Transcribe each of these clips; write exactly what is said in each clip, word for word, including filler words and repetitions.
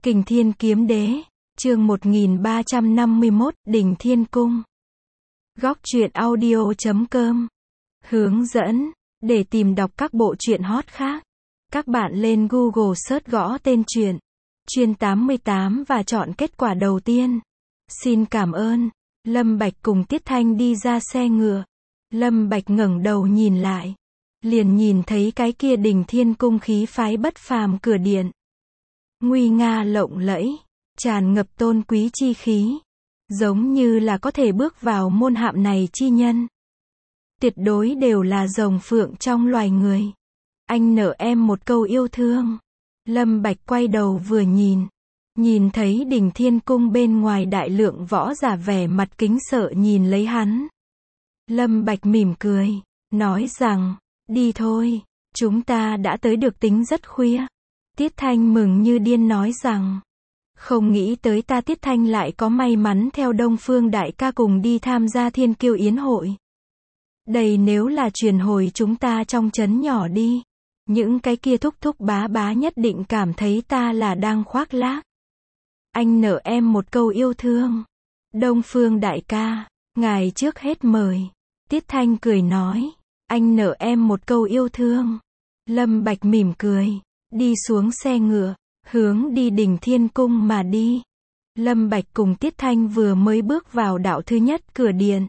Kình Thiên Kiếm Đế, chương một nghìn ba trăm năm mươi mốt, Đỉnh Thiên Cung. Góc truyện audio chấm com. Hướng dẫn, để tìm đọc các bộ truyện hot khác, các bạn lên Google search gõ tên truyện, Truyện tám mươi tám và chọn kết quả đầu tiên. Xin cảm ơn. Lâm Bạch cùng Tiết Thanh đi ra xe ngựa. Lâm Bạch ngẩng đầu nhìn lại, liền nhìn thấy cái kia Đỉnh Thiên Cung khí phái bất phàm cửa điện. Nguy nga lộng lẫy, tràn ngập tôn quý chi khí, giống như là có thể bước vào môn hạm này chi nhân. Tuyệt đối đều là rồng phượng trong loài người. Anh nợ em một câu yêu thương. Lâm Bạch quay đầu vừa nhìn, nhìn thấy Đỉnh Thiên Cung bên ngoài đại lượng võ giả vẻ mặt kính sợ nhìn lấy hắn. Lâm Bạch mỉm cười, nói rằng, đi thôi, chúng ta đã tới được, tính rất khuya. Tiết Thanh mừng như điên nói rằng, không nghĩ tới ta Tiết Thanh lại có may mắn theo Đông Phương đại ca cùng đi tham gia Thiên Kiêu Yến hội. Đây nếu là truyền hồi chúng ta trong trấn nhỏ đi, những cái kia thúc thúc bá bá nhất định cảm thấy ta là đang khoác lác. Anh nợ em một câu yêu thương. Đông Phương đại ca, ngài trước hết mời. Tiết Thanh cười nói, anh nợ em một câu yêu thương. Lâm Bạch mỉm cười, đi xuống xe ngựa, hướng đi Đỉnh Thiên Cung mà đi. Lâm Bạch cùng Tiết Thanh vừa mới bước vào đạo thứ nhất cửa điện,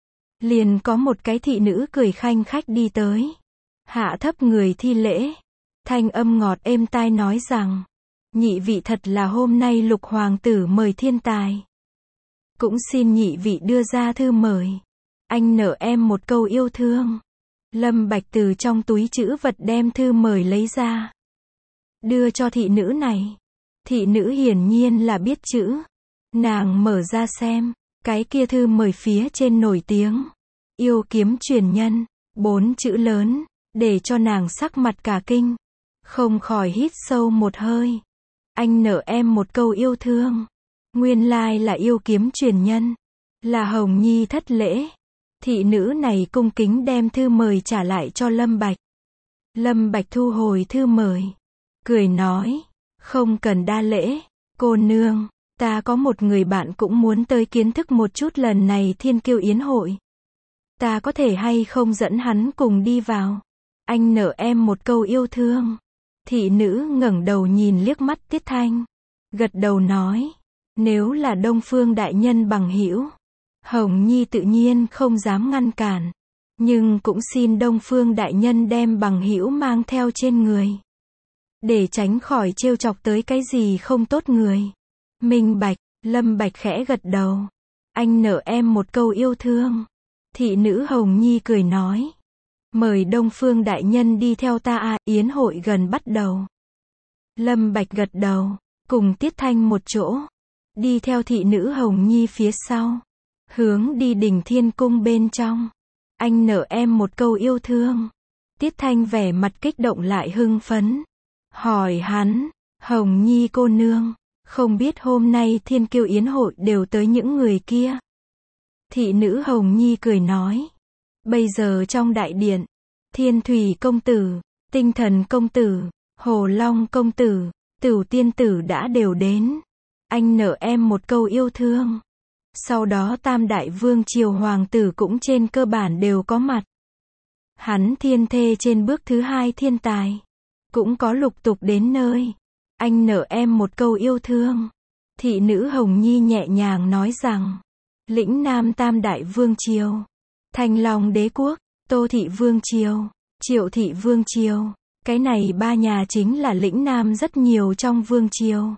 liền có một cái thị nữ cười khanh khách đi tới, hạ thấp người thi lễ, thanh âm ngọt êm tai nói rằng, nhị vị thật là hôm nay Lục hoàng tử mời thiên tài, cũng xin nhị vị đưa ra thư mời. Anh nợ em một câu yêu thương. Lâm Bạch từ trong túi trữ vật đem thư mời lấy ra, đưa cho thị nữ này. Thị nữ hiển nhiên là biết chữ, nàng mở ra xem, cái kia thư mời phía trên nổi tiếng, yêu kiếm truyền nhân, bốn chữ lớn, để cho nàng sắc mặt cả kinh, không khỏi hít sâu một hơi. Anh nợ em một câu yêu thương. Nguyên lai là yêu kiếm truyền nhân, là Hồng Nhi thất lễ. Thị nữ này cung kính đem thư mời trả lại cho Lâm Bạch. Lâm Bạch thu hồi thư mời, cười nói, không cần đa lễ, cô nương, ta có một người bạn cũng muốn tới kiến thức một chút lần này Thiên Kiêu Yến hội. Ta có thể hay không dẫn hắn cùng đi vào? Anh nợ em một câu yêu thương. Thị nữ ngẩng đầu nhìn liếc mắt Tiết Thanh, gật đầu nói, nếu là Đông Phương đại nhân bằng hữu, Hồng Nhi tự nhiên không dám ngăn cản, nhưng cũng xin Đông Phương đại nhân đem bằng hữu mang theo trên người, để tránh khỏi trêu chọc tới cái gì không tốt người. Minh bạch. Lâm Bạch khẽ gật đầu. Anh nợ em một câu yêu thương. Thị nữ Hồng Nhi cười nói, mời Đông Phương đại nhân đi theo ta à, yến hội gần bắt đầu. Lâm Bạch gật đầu, cùng Tiết Thanh một chỗ, đi theo thị nữ Hồng Nhi phía sau, hướng đi Đỉnh Thiên Cung bên trong. Anh nợ em một câu yêu thương. Tiết Thanh vẻ mặt kích động lại hưng phấn, hỏi hắn, Hồng Nhi cô nương, không biết hôm nay Thiên Kiêu Yến hội đều tới những người kia? Thị nữ Hồng Nhi cười nói, bây giờ trong đại điện, Thiên Thủy công tử, Tinh Thần công tử, Hồ Long công tử, Tửu tiên tử đã đều đến. Anh nợ em một câu yêu thương. Sau đó Tam đại vương triều hoàng tử cũng trên cơ bản đều có mặt. Hắn thiên thê trên bước thứ hai thiên tài, cũng có lục tục đến nơi. Anh nợ em một câu yêu thương. Thị nữ Hồng Nhi nhẹ nhàng nói rằng, lĩnh Nam Tam đại vương triều, Thanh Long đế quốc, Tô thị vương triều, Triệu thị vương triều, cái này ba nhà chính là lĩnh Nam rất nhiều trong vương triều,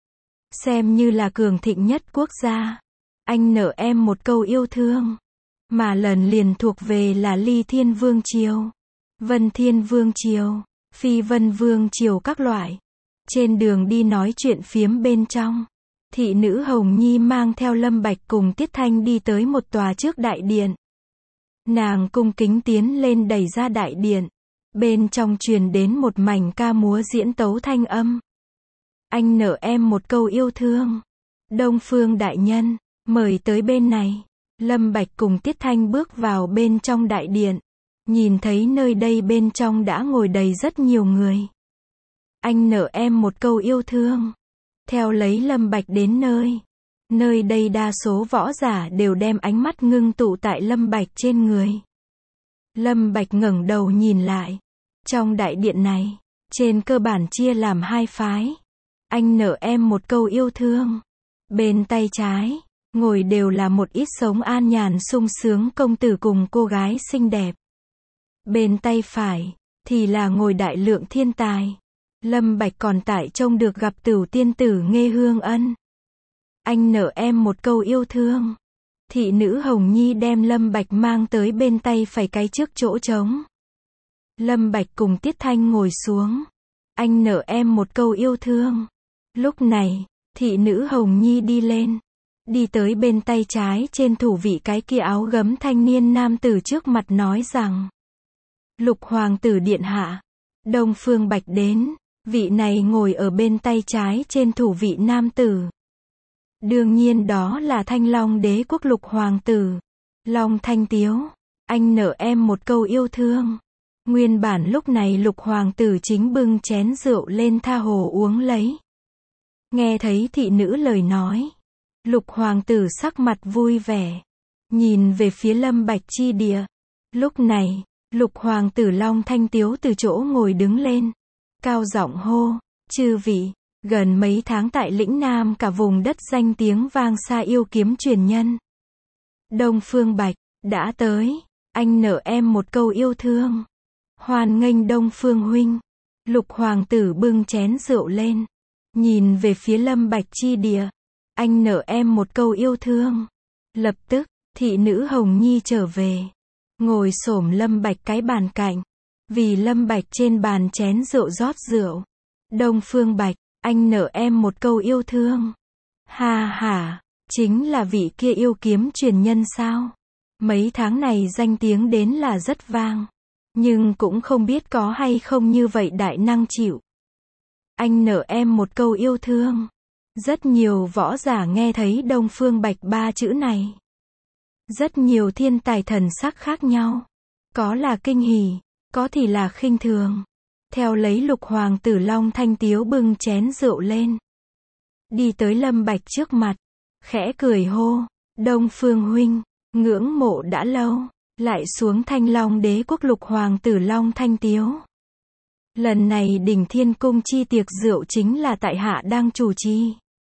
xem như là cường thịnh nhất quốc gia. Anh nợ em một câu yêu thương. Mà lần liền thuộc về là Ly Thiên vương triều, Vân Thiên vương triều, Phi Vân vương triều các loại. Trên đường đi nói chuyện phiếm bên trong, thị nữ Hồng Nhi mang theo Lâm Bạch cùng Tiết Thanh đi tới một tòa trước đại điện. Nàng cung kính tiến lên đẩy ra đại điện, bên trong truyền đến một mảnh ca múa diễn tấu thanh âm. Anh nợ em một câu yêu thương. Đông Phương đại nhân, mời tới bên này. Lâm Bạch cùng Tiết Thanh bước vào bên trong đại điện, nhìn thấy nơi đây bên trong đã ngồi đầy rất nhiều người. Anh nợ em một câu yêu thương. Theo lấy Lâm Bạch đến nơi. Nơi đây đa số võ giả đều đem ánh mắt ngưng tụ tại Lâm Bạch trên người. Lâm Bạch ngẩng đầu nhìn lại. Trong đại điện này, trên cơ bản chia làm hai phái. Anh nợ em một câu yêu thương. Bên tay trái, ngồi đều là một ít sống an nhàn sung sướng công tử cùng cô gái xinh đẹp. Bên tay phải, thì là ngồi đại lượng thiên tài. Lâm Bạch còn tại trông được gặp Tửu tiên tử Nghê Hương Ân. Anh nợ em một câu yêu thương. Thị nữ Hồng Nhi đem Lâm Bạch mang tới bên tay phải cái trước chỗ trống. Lâm Bạch cùng Tiết Thanh ngồi xuống. Anh nợ em một câu yêu thương. Lúc này, thị nữ Hồng Nhi đi lên. Đi tới bên tay trái trên thủ vị cái kia áo gấm thanh niên nam tử trước mặt nói rằng. Lục hoàng tử điện hạ. Đông Phương Bạch đến. Vị này ngồi ở bên tay trái trên thủ vị nam tử. Đương nhiên đó là Thanh Long đế quốc lục hoàng tử. Long Thanh Tiếu. Anh nợ em một câu yêu thương. Nguyên bản lúc này lục hoàng tử chính bưng chén rượu lên tha hồ uống lấy. Nghe thấy thị nữ lời nói. Lục hoàng tử sắc mặt vui vẻ. Nhìn về phía Lâm Bạch chi địa. Lúc này, lục hoàng tử Long Thanh Tiếu từ chỗ ngồi đứng lên. Cao giọng hô, chư vị, gần mấy tháng tại lĩnh Nam cả vùng đất danh tiếng vang xa yêu kiếm truyền nhân. Đông Phương Bạch, đã tới, anh nợ em một câu yêu thương. Hoan nghênh Đông Phương huynh. Lục hoàng tử bưng chén rượu lên. Nhìn về phía Lâm Bạch chi địa. Anh nợ em một câu yêu thương. Lập tức, thị nữ Hồng Nhi trở về. Ngồi xổm Lâm Bạch cái bàn cạnh. Vì Lâm Bạch trên bàn chén rượu rót rượu. Đông Phương Bạch, anh nợ em một câu yêu thương. Ha ha, chính là vị kia yêu kiếm truyền nhân sao? Mấy tháng này danh tiếng đến là rất vang. Nhưng cũng không biết có hay không như vậy đại năng chịu. Anh nợ em một câu yêu thương. Rất nhiều võ giả nghe thấy Đông Phương Bạch ba chữ này. Rất nhiều thiên tài thần sắc khác nhau. Có là kinh hỉ, có thì là khinh thường. Theo lấy lục hoàng tử Long Thanh Tiếu bưng chén rượu lên. Đi tới Lâm Bạch trước mặt. Khẽ cười hô. Đông Phương huynh, ngưỡng mộ đã lâu. Lại xuống Thanh Long đế quốc lục hoàng tử Long Thanh Tiếu. Lần này đỉnh thiên cung chi tiệc rượu chính là tại hạ đang chủ trì.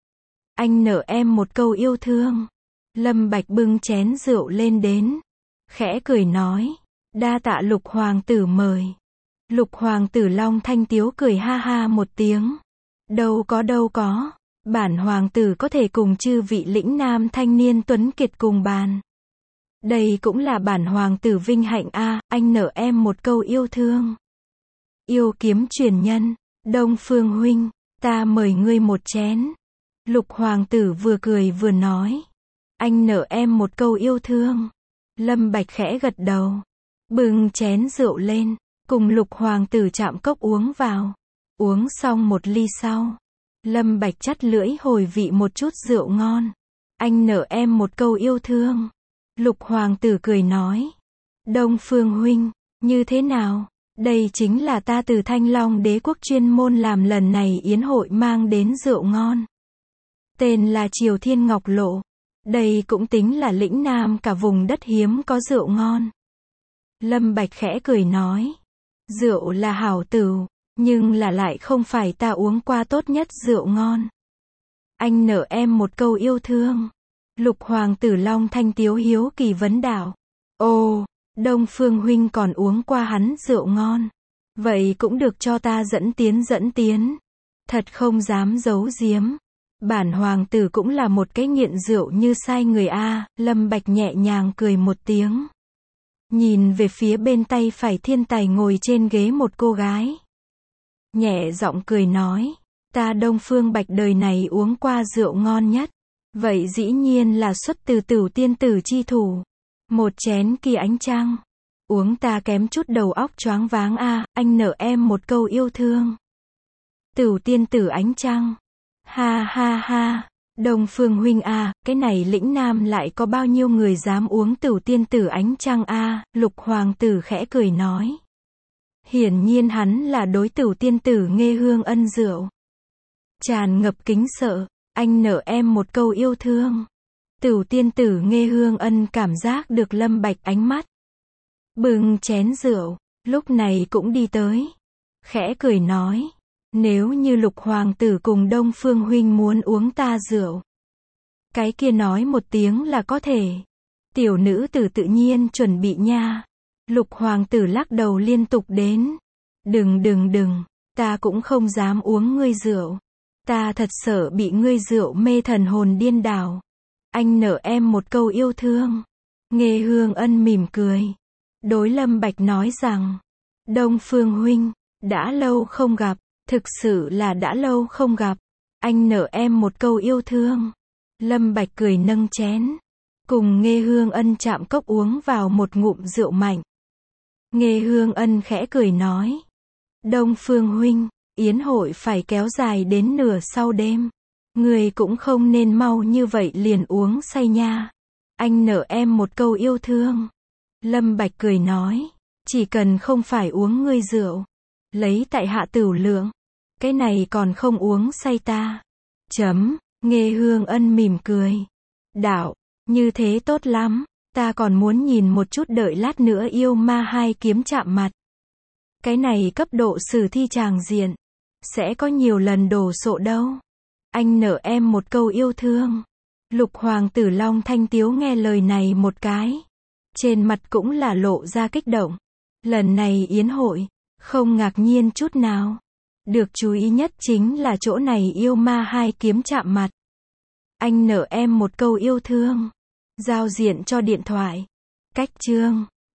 Anh nợ em một câu yêu thương. Lâm Bạch bưng chén rượu lên đến. Khẽ cười nói. Đa tạ lục hoàng tử mời. Lục hoàng tử Long Thanh Tiếu cười ha ha một tiếng. Đâu có đâu có. Bản hoàng tử có thể cùng chư vị lĩnh nam thanh niên tuấn kiệt cùng bàn. Đây cũng là bản hoàng tử vinh hạnh a. Anh nợ em một câu yêu thương. Yêu kiếm truyền nhân. Đông Phương huynh, ta mời ngươi một chén. Lục hoàng tử vừa cười vừa nói. Anh nợ em một câu yêu thương. Lâm Bạch khẽ gật đầu. Bưng chén rượu lên. Cùng lục hoàng tử chạm cốc uống vào. Uống xong một ly sau. Lâm Bạch chắt lưỡi hồi vị một chút rượu ngon. Anh nợ em một câu yêu thương. Lục hoàng tử cười nói. Đông Phương huynh, như thế nào? Đây chính là ta từ Thanh Long đế quốc chuyên môn làm lần này yến hội mang đến rượu ngon. Tên là Triều Thiên Ngọc Lộ. Đây cũng tính là lĩnh Nam cả vùng đất hiếm có rượu ngon. Lâm Bạch khẽ cười nói. Rượu là hảo tửu, nhưng là lại không phải ta uống qua tốt nhất rượu ngon. Anh nợ em một câu yêu thương. Lục hoàng tử Long Thanh Tiếu hiếu kỳ vấn đạo. Ồ, Đông Phương huynh còn uống qua hắn rượu ngon. Vậy cũng được cho ta dẫn tiến dẫn tiến. Thật không dám giấu giếm. Bản hoàng tử cũng là một cái nghiện rượu như sai người a. Lâm Bạch nhẹ nhàng cười một tiếng. Nhìn về phía bên tay phải thiên tài ngồi trên ghế một cô gái. Nhẹ giọng cười nói. Ta Đông Phương Bạch đời này uống qua rượu ngon nhất. Vậy dĩ nhiên là xuất từ Tửu tiên tử chi thủ. Một chén kia ánh trăng. Uống ta kém chút đầu óc choáng váng a. Anh nợ em một câu yêu thương. Tửu tiên tử ánh trăng. Ha ha ha. Đông Phương huynh a, cái này lĩnh Nam lại có bao nhiêu người dám uống Tửu tiên tử ánh trăng a? Lục hoàng tử khẽ cười nói. Hiển nhiên hắn là đối Tửu tiên tử Nghê Hương Ân rượu. tràn ngập kính sợ, anh nợ em một câu yêu thương. Tửu tiên tử Nghê Hương Ân cảm giác được Lâm Bạch ánh mắt. Bưng chén rượu, lúc này cũng đi tới. Khẽ cười nói, nếu như Lục hoàng tử cùng Đông Phương huynh muốn uống ta rượu, cái kia nói một tiếng là có thể. Tiểu nữ tử tự nhiên chuẩn bị nha. Lục hoàng tử lắc đầu liên tục đến. Đừng đừng đừng, ta cũng không dám uống ngươi rượu. Ta thật sợ bị ngươi rượu mê thần hồn điên đảo. Anh nợ em một câu yêu thương. Nghê Hương Ân mỉm cười. Đối Lâm Bạch nói rằng, Đông Phương huynh, đã lâu không gặp, thực sự là đã lâu không gặp. Anh nợ em một câu yêu thương. Lâm Bạch cười nâng chén, cùng Nghê Hương Ân chạm cốc uống vào một ngụm rượu mạnh. Nghê Hương Ân khẽ cười nói, Đông Phương huynh, yến hội phải kéo dài đến nửa sau đêm. Người cũng không nên mau như vậy liền uống say nha. Anh nợ em một câu yêu thương. Lâm Bạch cười nói, chỉ cần không phải uống ngươi rượu, lấy tại hạ tửu lượng, cái này còn không uống say ta. Chấm, Nghê Hương Ân mỉm cười. Đạo, như thế tốt lắm, ta còn muốn nhìn một chút đợi lát nữa yêu ma hai kiếm chạm mặt. Cái này cấp độ sử thi tràng diện, sẽ có nhiều lần đổ sộ đâu. Anh nợ em một câu yêu thương. Lục hoàng tử Long Thanh Tiếu nghe lời này một cái, trên mặt cũng là lộ ra kích động. Lần này yến hội, không ngạc nhiên chút nào. Được chú ý nhất chính là chỗ này yêu ma hai kiếm chạm mặt. Anh nợ em một câu yêu thương. Giao diện cho điện thoại. Cách chương